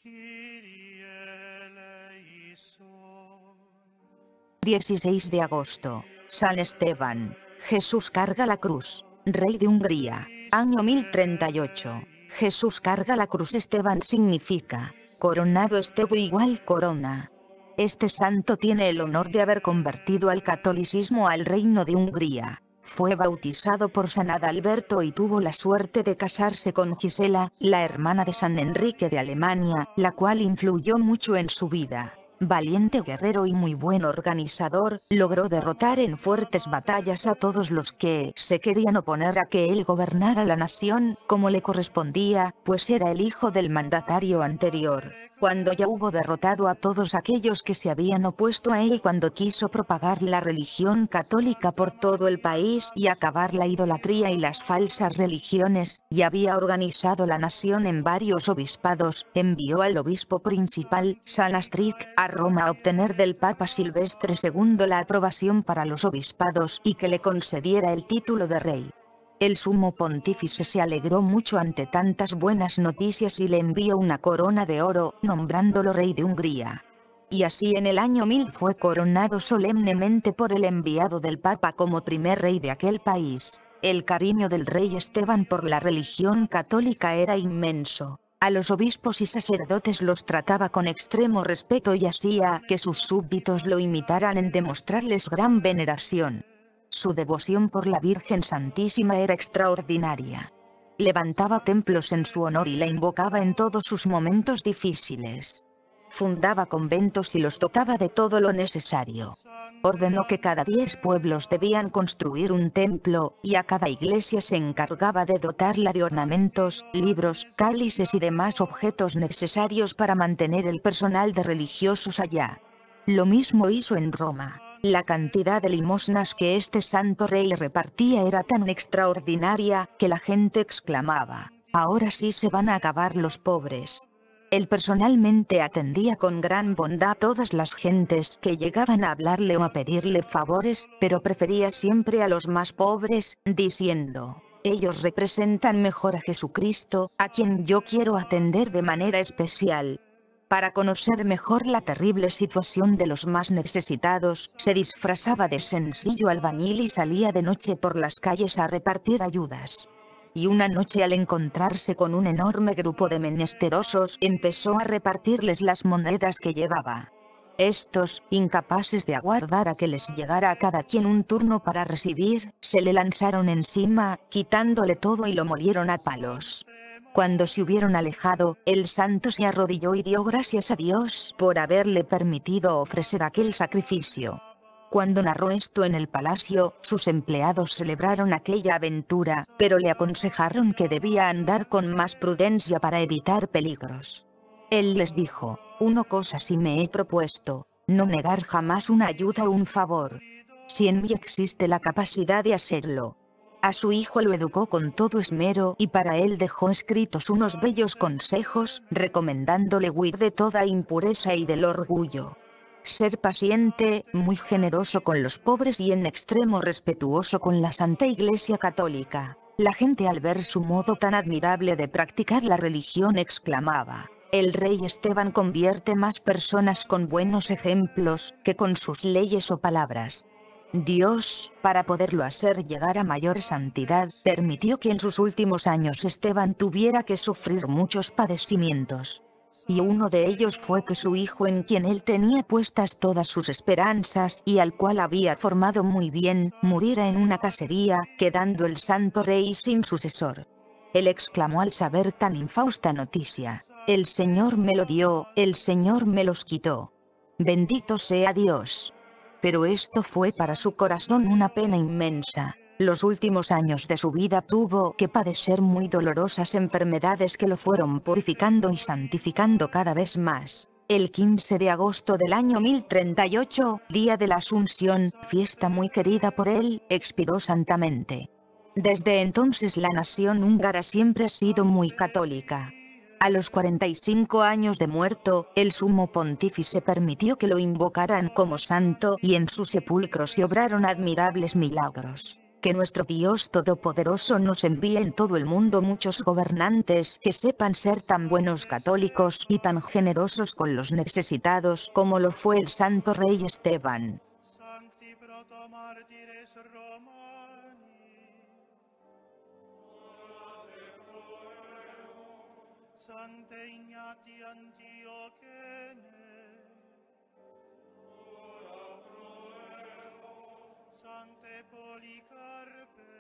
16 de agosto, San Esteban. Jesús carga la cruz. Rey de Hungría. Año 1038. Jesús carga la cruz. Esteban significa coronado. Estebo igual corona. Este santo tiene el honor de haber convertido al catolicismo al reino de Hungría. Fue bautizado por San Adalberto y tuvo la suerte de casarse con Gisela, la hermana de San Enrique de Alemania, la cual influyó mucho en su vida. Valiente guerrero y muy buen organizador, logró derrotar en fuertes batallas a todos los que se querían oponer a que él gobernara la nación, como le correspondía, pues era el hijo del mandatario anterior. Cuando ya hubo derrotado a todos aquellos que se habían opuesto a él, cuando quiso propagar la religión católica por todo el país y acabar la idolatría y las falsas religiones, y había organizado la nación en varios obispados, envió al obispo principal, San Astrid, a Roma a obtener del Papa Silvestre II la aprobación para los obispados y que le concediera el título de rey. El sumo pontífice se alegró mucho ante tantas buenas noticias y le envió una corona de oro, nombrándolo rey de Hungría. Y así en el año 1000 fue coronado solemnemente por el enviado del Papa como primer rey de aquel país. El cariño del rey Esteban por la religión católica era inmenso. A los obispos y sacerdotes los trataba con extremo respeto y hacía que sus súbditos lo imitaran en demostrarles gran veneración. Su devoción por la Virgen Santísima era extraordinaria. Levantaba templos en su honor y la invocaba en todos sus momentos difíciles. Fundaba conventos y los dotaba de todo lo necesario. Ordenó que cada 10 pueblos debían construir un templo, y a cada iglesia se encargaba de dotarla de ornamentos, libros, cálices y demás objetos necesarios para mantener el personal de religiosos allá. Lo mismo hizo en Roma. La cantidad de limosnas que este santo rey repartía era tan extraordinaria, que la gente exclamaba: ahora sí se van a acabar los pobres. Él personalmente atendía con gran bondad a todas las gentes que llegaban a hablarle o a pedirle favores, pero prefería siempre a los más pobres, diciendo: ellos representan mejor a Jesucristo, a quien yo quiero atender de manera especial. Para conocer mejor la terrible situación de los más necesitados, se disfrazaba de sencillo albañil y salía de noche por las calles a repartir ayudas. Y una noche, al encontrarse con un enorme grupo de menesterosos, empezó a repartirles las monedas que llevaba. Estos, incapaces de aguardar a que les llegara a cada quien un turno para recibir, se le lanzaron encima, quitándole todo y lo molieron a palos. Cuando se hubieron alejado, el santo se arrodilló y dio gracias a Dios por haberle permitido ofrecer aquel sacrificio. Cuando narró esto en el palacio, sus empleados celebraron aquella aventura, pero le aconsejaron que debía andar con más prudencia para evitar peligros. Él les dijo: una cosa sí me he propuesto, no negar jamás una ayuda o un favor. Si en mí existe la capacidad de hacerlo. A su hijo lo educó con todo esmero y para él dejó escritos unos bellos consejos, recomendándole huir de toda impureza y del orgullo. Ser paciente, muy generoso con los pobres y en extremo respetuoso con la Santa Iglesia Católica. La gente, al ver su modo tan admirable de practicar la religión, exclamaba: el rey Esteban convierte más personas con buenos ejemplos que con sus leyes o palabras. Dios, para poderlo hacer llegar a mayor santidad, permitió que en sus últimos años Esteban tuviera que sufrir muchos padecimientos. Y uno de ellos fue que su hijo, en quien él tenía puestas todas sus esperanzas y al cual había formado muy bien, muriera en una cacería, quedando el santo rey sin sucesor. Él exclamó al saber tan infausta noticia: el Señor me lo dio, el Señor me los quitó. Bendito sea Dios. Pero esto fue para su corazón una pena inmensa. Los últimos años de su vida tuvo que padecer muy dolorosas enfermedades que lo fueron purificando y santificando cada vez más. El 15 de agosto del año 1038, día de la Asunción, fiesta muy querida por él, expiró santamente. Desde entonces la nación húngara siempre ha sido muy católica. A los 45 años de muerto, el sumo pontífice permitió que lo invocaran como santo y en su sepulcro se obraron admirables milagros. Que nuestro Dios Todopoderoso nos envíe en todo el mundo muchos gobernantes que sepan ser tan buenos católicos y tan generosos con los necesitados como lo fue el santo rey Esteban. Sancti protomartires Romani. Sancte Ignati Antiochene. Sancte Policarpe.